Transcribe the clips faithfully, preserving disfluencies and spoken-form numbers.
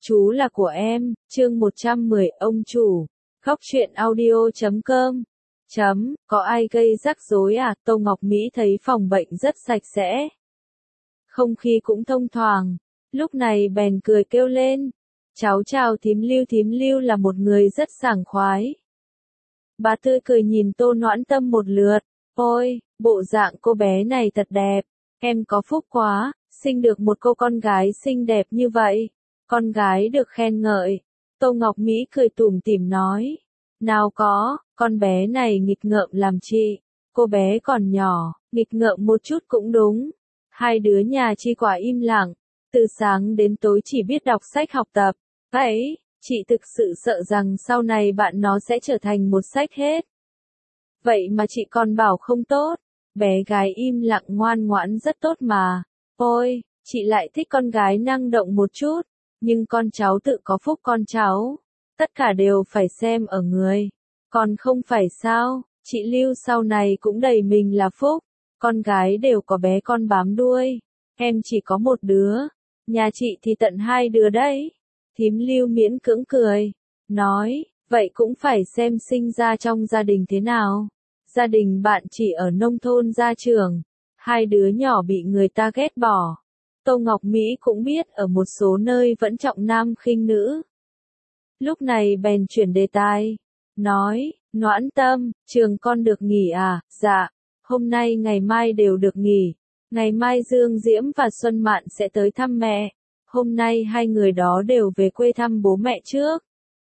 Chú là của em, chương một trăm mười, ông chủ. Khóc chuyện audio chấm com. Chấm, có ai gây rắc rối à? Tô Ngọc Mỹ thấy phòng bệnh rất sạch sẽ. Không khí cũng thông thoảng. Lúc này bèn cười kêu lên. Cháu chào thím Lưu, thím Lưu là một người rất sảng khoái. Bà tươi cười nhìn Tô Noãn Tâm một lượt. Ôi, bộ dạng cô bé này thật đẹp. Em có phúc quá, sinh được một cô con gái xinh đẹp như vậy. Con gái được khen ngợi. Tô Ngọc Mỹ cười tủm tỉm nói. Nào có, con bé này nghịch ngợm làm chị. Cô bé còn nhỏ, nghịch ngợm một chút cũng đúng. Hai đứa nhà Chi quả im lặng. Từ sáng đến tối chỉ biết đọc sách học tập. Vậy, chị thực sự sợ rằng sau này bạn nó sẽ trở thành một sách hết. Vậy mà chị còn bảo không tốt. Bé gái im lặng ngoan ngoãn rất tốt mà. Ôi, chị lại thích con gái năng động một chút. Nhưng con cháu tự có phúc con cháu. Tất cả đều phải xem ở người. Còn không phải sao, chị Lưu sau này cũng đầy mình là phúc. Con gái đều có bé con bám đuôi. Em chỉ có một đứa. Nhà chị thì tận hai đứa đấy. Thím Lưu miễn cưỡng cười. Nói, vậy cũng phải xem sinh ra trong gia đình thế nào. Gia đình bạn chỉ ở nông thôn gia trưởng. Hai đứa nhỏ bị người ta ghét bỏ. Tô Ngọc Mỹ cũng biết ở một số nơi vẫn trọng nam khinh nữ. Lúc này bèn chuyển đề tài. Nói, Noãn Tâm, trường con được nghỉ à? Dạ, hôm nay ngày mai đều được nghỉ. Ngày mai Dương Diễm và Xuân Mạn sẽ tới thăm mẹ. Hôm nay hai người đó đều về quê thăm bố mẹ trước.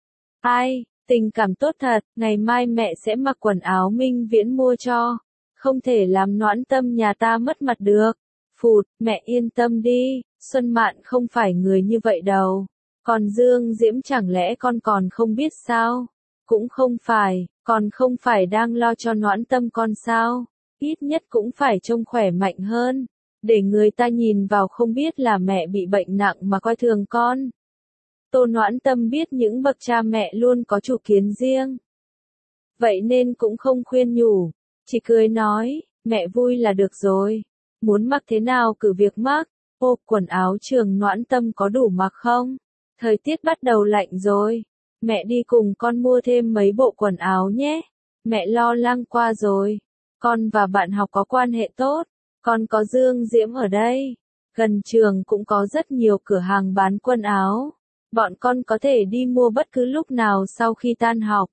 Ai, tình cảm tốt thật, ngày mai mẹ sẽ mặc quần áo Minh Viễn mua cho. Không thể làm Noãn Tâm nhà ta mất mặt được. Phụt, mẹ yên tâm đi, Xuân Mạn không phải người như vậy đâu. Còn Dương Diễm chẳng lẽ con còn không biết sao? Cũng không phải, còn không phải đang lo cho Noãn Tâm con sao? Ít nhất cũng phải trông khỏe mạnh hơn. Để người ta nhìn vào không biết là mẹ bị bệnh nặng mà coi thường con. Tô Noãn Tâm biết những bậc cha mẹ luôn có chủ kiến riêng. Vậy nên cũng không khuyên nhủ, chỉ cười nói, mẹ vui là được rồi. Muốn mặc thế nào cứ việc mặc. Ô, quần áo trường Noãn Tâm có đủ mặc không? Thời tiết bắt đầu lạnh rồi. Mẹ đi cùng con mua thêm mấy bộ quần áo nhé. Mẹ lo lắng qua rồi. Con và bạn học có quan hệ tốt. Con có Dương Diễm ở đây. Gần trường cũng có rất nhiều cửa hàng bán quần áo. Bọn con có thể đi mua bất cứ lúc nào sau khi tan học.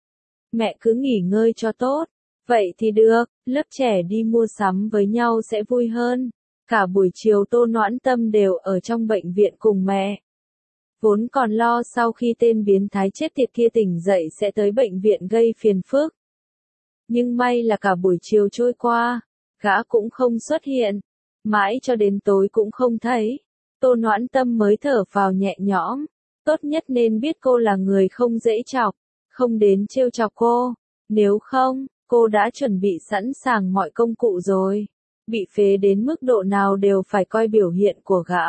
Mẹ cứ nghỉ ngơi cho tốt. Vậy thì được, lớp trẻ đi mua sắm với nhau sẽ vui hơn. Cả buổi chiều Tô Noãn Tâm đều ở trong bệnh viện cùng mẹ. Vốn còn lo sau khi tên biến thái chết tiệt kia tỉnh dậy sẽ tới bệnh viện gây phiền phức. Nhưng may là cả buổi chiều trôi qua, gã cũng không xuất hiện. Mãi cho đến tối cũng không thấy. Tô Noãn Tâm mới thở phào nhẹ nhõm. Tốt nhất nên biết cô là người không dễ chọc. Không đến trêu chọc cô. Nếu không, cô đã chuẩn bị sẵn sàng mọi công cụ rồi. Bị phế đến mức độ nào đều phải coi biểu hiện của gã.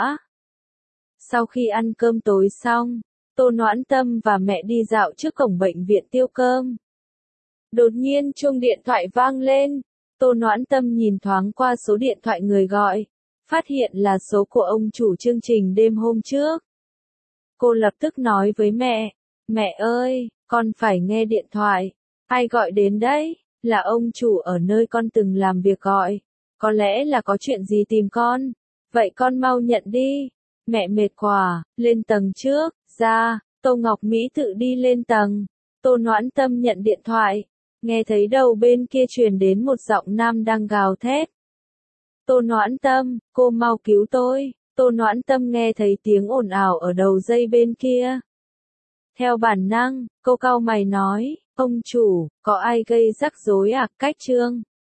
Sau khi ăn cơm tối xong, Tô Noãn Tâm và mẹ đi dạo trước cổng bệnh viện tiêu cơm. Đột nhiên chuông điện thoại vang lên. Tô Noãn Tâm nhìn thoáng qua số điện thoại người gọi. Phát hiện là số của ông chủ chương trình đêm hôm trước. Cô lập tức nói với mẹ. Mẹ ơi, con phải nghe điện thoại. Ai gọi đến đấy? Là ông chủ ở nơi con từng làm việc gọi. Có lẽ là có chuyện gì tìm con. Vậy con mau nhận đi. Mẹ mệt quá, lên tầng trước, ra, Tô Ngọc Mỹ tự đi lên tầng. Tô Noãn Tâm nhận điện thoại. Nghe thấy đầu bên kia truyền đến một giọng nam đang gào thét. Tô Noãn Tâm, cô mau cứu tôi. Tô Noãn Tâm nghe thấy tiếng ồn ào ở đầu dây bên kia. Theo bản năng, cô cau mày nói, ông chủ, có ai gây rắc rối à? Cách trương,